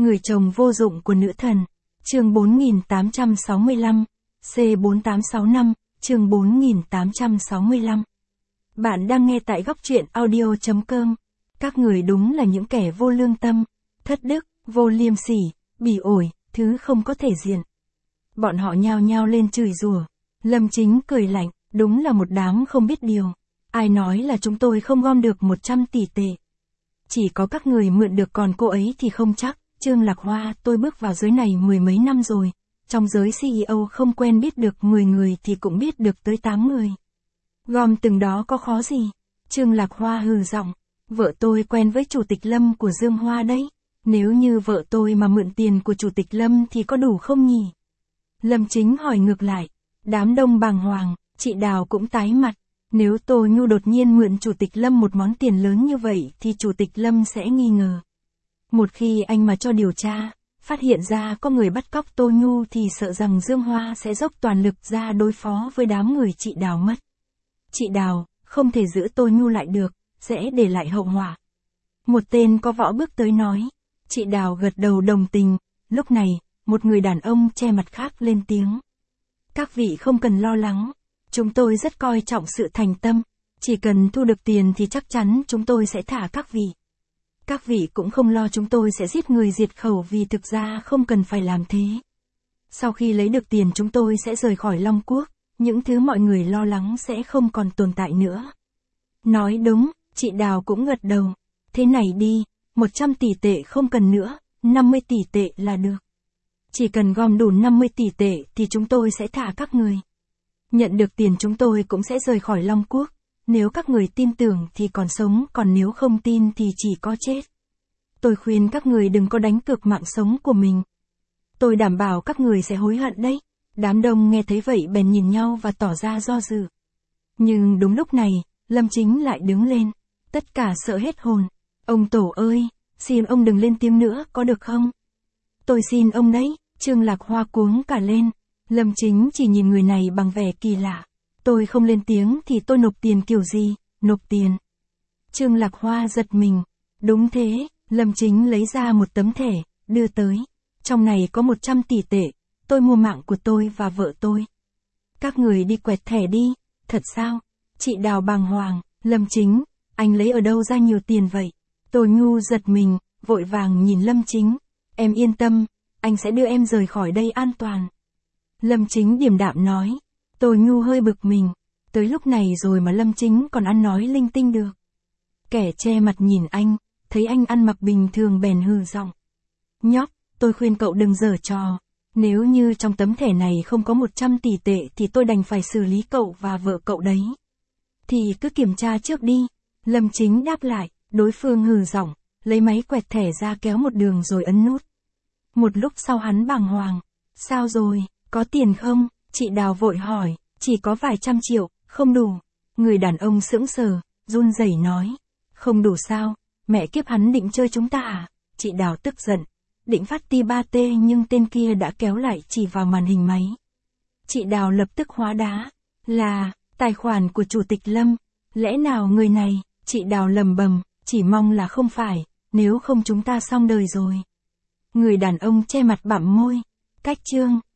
Người chồng vô dụng của nữ thần. Chương 4865, C4865, chương 4865. Bạn đang nghe tại góc truyện audio.com. Các người đúng là những kẻ vô lương tâm, thất đức, vô liêm sỉ, bỉ ổi, thứ không có thể diện. Bọn họ nhao nhao lên chửi rủa. Lâm Chính cười lạnh, đúng là một đám không biết điều. Ai nói là chúng tôi không gom được 100 tỷ tệ. Chỉ có các người mượn được, còn cô ấy thì không chắc. Trương Lạc Hoa, tôi bước vào giới này mười mấy năm rồi. Trong giới CEO không quen biết được 10 người thì cũng biết được tới 8 người. Gom từng đó có khó gì? Trương Lạc Hoa hừ giọng. Vợ tôi quen với Chủ tịch Lâm của Dương Hoa đấy. Nếu như vợ tôi mà mượn tiền của Chủ tịch Lâm thì có đủ không nhỉ? Lâm Chính hỏi ngược lại. Đám đông bàng hoàng, chị Đào cũng tái mặt. Nếu Tô Nhu đột nhiên mượn Chủ tịch Lâm một món tiền lớn như vậy thì Chủ tịch Lâm sẽ nghi ngờ. Một khi anh mà cho điều tra, phát hiện ra có người bắt cóc Tô Nhu thì sợ rằng Dương Hoa sẽ dốc toàn lực ra đối phó với đám người chị Đào mất. Chị Đào, không thể giữ Tô Nhu lại được, sẽ để lại hậu họa. Một tên có võ bước tới nói. Chị Đào gật đầu đồng tình. Lúc này, một người đàn ông che mặt khác lên tiếng. Các vị không cần lo lắng. Chúng tôi rất coi trọng sự thành tâm. Chỉ cần thu được tiền thì chắc chắn chúng tôi sẽ thả các vị. Các vị cũng không lo chúng tôi sẽ giết người diệt khẩu, vì thực ra không cần phải làm thế. Sau khi lấy được tiền chúng tôi sẽ rời khỏi Long Quốc, những thứ mọi người lo lắng sẽ không còn tồn tại nữa. Nói đúng, chị Đào cũng gật đầu. Thế này đi, 100 tỷ tệ không cần nữa, 50 tỷ tệ là được. Chỉ cần gom đủ 50 tỷ tệ thì chúng tôi sẽ thả các người. Nhận được tiền chúng tôi cũng sẽ rời khỏi Long Quốc. Nếu các người tin tưởng thì còn sống, còn nếu không tin thì chỉ có chết. Tôi khuyên các người đừng có đánh cược mạng sống của mình. Tôi đảm bảo các người sẽ hối hận đấy. Đám đông nghe thấy vậy bèn nhìn nhau và tỏ ra do dự. Nhưng đúng lúc này, Lâm Chính lại đứng lên. Tất cả sợ hết hồn. Ông Tổ ơi, xin ông đừng lên tiếng nữa có được không? Tôi xin ông đấy. Trương Lạc Hoa cuống cả lên. Lâm Chính chỉ nhìn người này bằng vẻ kỳ lạ. Tôi không lên tiếng thì tôi nộp tiền kiểu gì? Nộp tiền. Trương Lạc Hoa giật mình. Đúng thế, Lâm Chính lấy ra một tấm thẻ, đưa tới. Trong này có 100 tỷ tệ, tôi mua mạng của tôi và vợ tôi. Các người đi quẹt thẻ đi. Thật sao? Chị Đào bàng hoàng. Lâm Chính, anh lấy ở đâu ra nhiều tiền vậy? Tô Nhu giật mình, vội vàng nhìn Lâm Chính. Em yên tâm, anh sẽ đưa em rời khỏi đây an toàn. Lâm Chính điềm đạm nói. Tô Nhu hơi bực mình. Tới lúc này rồi mà Lâm Chính còn ăn nói linh tinh được. Kẻ che mặt nhìn anh, thấy anh ăn mặc bình thường bèn hừ giọng. Nhóc, tôi khuyên cậu đừng giở trò. Nếu như trong tấm thẻ này không có 100 tỷ tệ thì tôi đành phải xử lý cậu và vợ cậu đấy. Thì cứ kiểm tra trước đi. Lâm Chính đáp lại, đối phương hừ giọng, lấy máy quẹt thẻ ra kéo một đường rồi ấn nút. Một lúc sau hắn bàng hoàng. Sao rồi, có tiền không? Chị Đào vội hỏi. Chỉ có vài trăm triệu, không đủ. Người đàn ông sững sờ, run rẩy nói. Không đủ sao? Mẹ kiếp, hắn định chơi chúng ta à? Chị Đào tức giận. Định phát ti 3T nhưng tên kia đã kéo lại chỉ vào màn hình máy. Chị Đào lập tức hóa đá. Là, tài khoản của Chủ tịch Lâm. Lẽ nào người này? Chị Đào lầm bầm, chỉ mong là không phải, nếu không chúng ta xong đời rồi. Người đàn ông che mặt bặm môi. Cách chương.